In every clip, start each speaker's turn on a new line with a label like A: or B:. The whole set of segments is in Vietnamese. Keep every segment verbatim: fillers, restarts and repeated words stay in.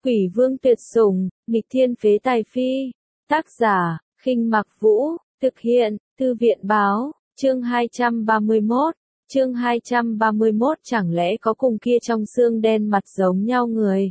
A: Quỷ vương tuyệt sủng, nghịch thiên phế tài phi. Tác giả, Khinh Mặc Vũ, thực hiện, Thư viện báo, chương hai trăm ba mươi mốt. Chương hai trăm ba mươi mốt chẳng lẽ có cùng kia trong xương đen mặt giống nhau người.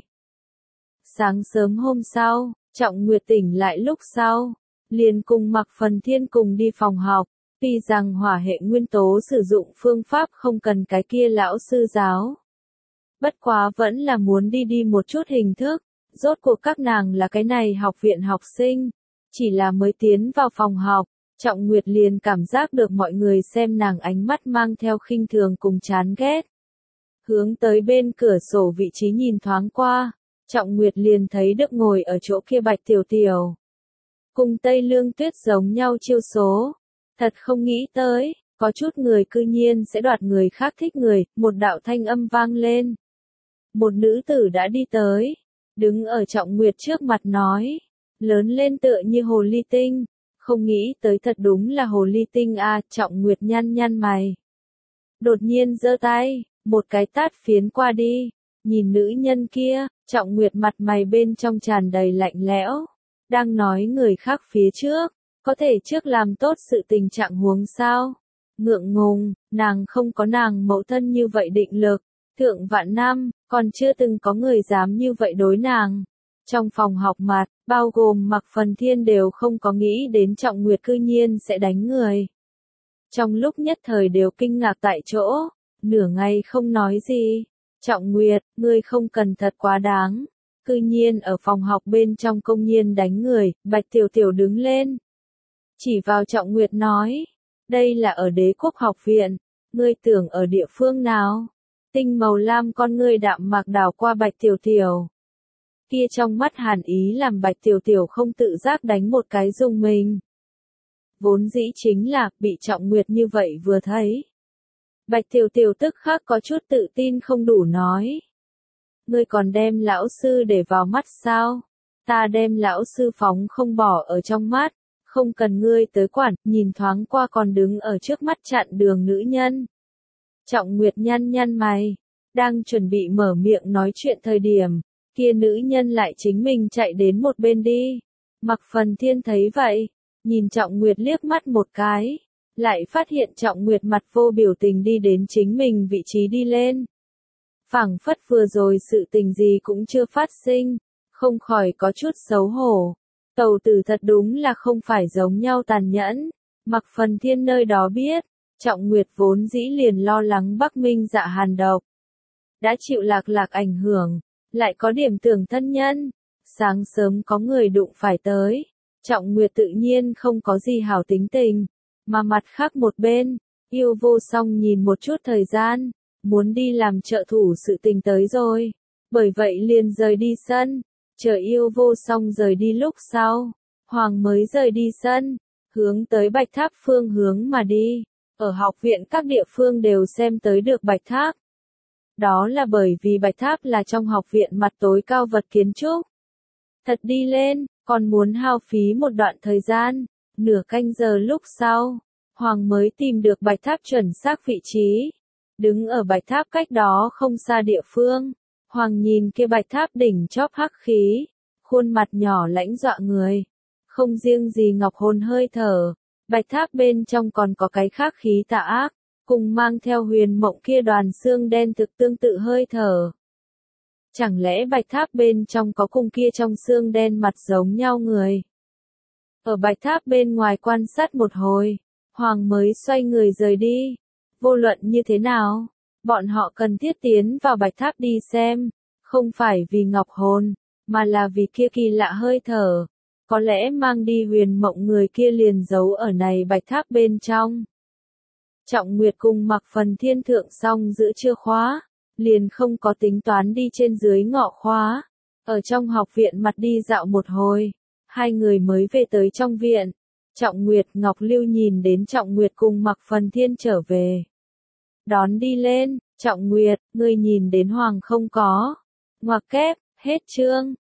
A: Sáng sớm hôm sau, Trọng Nguyệt tỉnh lại lúc sau, liền cùng Mạc Phần Thiên cùng đi phòng học, tuy rằng hỏa hệ nguyên tố sử dụng phương pháp không cần cái kia lão sư giáo. Bất quá vẫn là muốn đi đi một chút hình thức, rốt cuộc các nàng là cái này học viện học sinh, chỉ là mới tiến vào phòng học, Trọng Nguyệt liền cảm giác được mọi người xem nàng ánh mắt mang theo khinh thường cùng chán ghét. Hướng tới bên cửa sổ vị trí nhìn thoáng qua, Trọng Nguyệt liền thấy được ngồi ở chỗ kia Bạch Tiểu Tiểu. Cùng Tây Lương Tuyết giống nhau chiêu số, thật không nghĩ tới, có chút người cư nhiên sẽ đoạt người khác thích người, một đạo thanh âm vang lên. Một nữ tử đã đi tới, đứng ở Trọng Nguyệt trước mặt nói, lớn lên tựa như hồ ly tinh, không nghĩ tới thật đúng là hồ ly tinh a. Trọng Nguyệt nhăn nhăn mày. Đột nhiên giơ tay, một cái tát phiến qua đi, nhìn nữ nhân kia, Trọng Nguyệt mặt mày bên trong tràn đầy lạnh lẽo, đang nói người khác phía trước, có thể trước làm tốt sự tình trạng huống sao. Ngượng ngùng, nàng không có nàng mẫu thân như vậy định lực. Thượng vạn năm, còn chưa từng có người dám như vậy đối nàng. Trong phòng học mặt, bao gồm Mạc Phần Thiên đều không có nghĩ đến Trọng Nguyệt cư nhiên sẽ đánh người. Trong lúc nhất thời đều kinh ngạc tại chỗ, nửa ngày không nói gì. Trọng Nguyệt, ngươi không cần thật quá đáng. Cư nhiên ở phòng học bên trong công nhiên đánh người, Bạch Tiểu Tiểu đứng lên. Chỉ vào Trọng Nguyệt nói, đây là ở Đế Quốc học viện, ngươi tưởng ở địa phương nào? Tinh màu lam con ngươi đạm mạc đảo qua Bạch Tiểu Tiểu. Kia trong mắt hàn ý làm Bạch Tiểu Tiểu không tự giác đánh một cái rung mình. Vốn dĩ chính là, bị Trọng Nguyệt như vậy vừa thấy. Bạch Tiểu Tiểu tức khắc có chút tự tin không đủ nói. Ngươi còn đem lão sư để vào mắt sao? Ta đem lão sư phóng không bỏ ở trong mắt, không cần ngươi tới quản, nhìn thoáng qua còn đứng ở trước mắt chặn đường nữ nhân. Trọng Nguyệt nhăn nhăn mày, đang chuẩn bị mở miệng nói chuyện thời điểm, kia nữ nhân lại chính mình chạy đến một bên đi. Mạc Phần Thiên thấy vậy, nhìn Trọng Nguyệt liếc mắt một cái, lại phát hiện Trọng Nguyệt mặt vô biểu tình đi đến chính mình vị trí đi lên. Phảng phất vừa rồi sự tình gì cũng chưa phát sinh, không khỏi có chút xấu hổ. Tẩu tử thật đúng là không phải giống nhau tàn nhẫn. Mạc Phần Thiên nơi đó biết, Trọng Nguyệt vốn dĩ liền lo lắng Bắc Minh Dạ hàn độc. Đã chịu Lạc Lạc ảnh hưởng, lại có điểm tưởng thân nhân. Sáng sớm có người đụng phải tới, Trọng Nguyệt tự nhiên không có gì hảo tính tình, mà mặt khác một bên, Yêu Vô Song nhìn một chút thời gian, muốn đi làm trợ thủ sự tình tới rồi, bởi vậy liền rời đi sân, chờ Yêu Vô Song rời đi lúc sau, Hoàng mới rời đi sân, hướng tới Bạch Tháp phương hướng mà đi. Ở học viện các địa phương đều xem tới được Bạch Tháp. Đó là bởi vì Bạch Tháp là trong học viện mặt tối cao vật kiến trúc. Thật đi lên, còn muốn hao phí một đoạn thời gian, nửa canh giờ lúc sau, Hoàng mới tìm được Bạch Tháp chuẩn xác vị trí. Đứng ở Bạch Tháp cách đó không xa địa phương, Hoàng nhìn kia Bạch Tháp đỉnh chóp hắc khí, khuôn mặt nhỏ lãnh dọa người. Không riêng gì ngọc hồn hơi thở, Bạch Tháp bên trong còn có cái khác khí tà ác, cùng mang theo huyền mộng kia đoàn xương đen thực tương tự hơi thở. Chẳng lẽ Bạch Tháp bên trong có cùng kia trong xương đen mặt giống nhau người? Ở Bạch Tháp bên ngoài quan sát một hồi, Hoàng mới xoay người rời đi. Vô luận như thế nào, bọn họ cần thiết tiến vào Bạch Tháp đi xem, không phải vì ngọc hồn, mà là vì kia kỳ lạ hơi thở. Có lẽ mang đi huyền mộng người kia liền giấu ở này Bạch Tháp bên trong. Trọng Nguyệt cùng Mạc Phần Thiên thượng xong giữa trưa khóa, liền không có tính toán đi trên dưới ngọ khóa. Ở trong học viện mặt đi dạo một hồi, hai người mới về tới trong viện. Trọng Nguyệt Ngọc Lưu nhìn đến Trọng Nguyệt cùng Mạc Phần Thiên trở về. Đón đi lên, Trọng Nguyệt, ngươi nhìn đến Hoàng không có. Ngoặc kép, hết chương.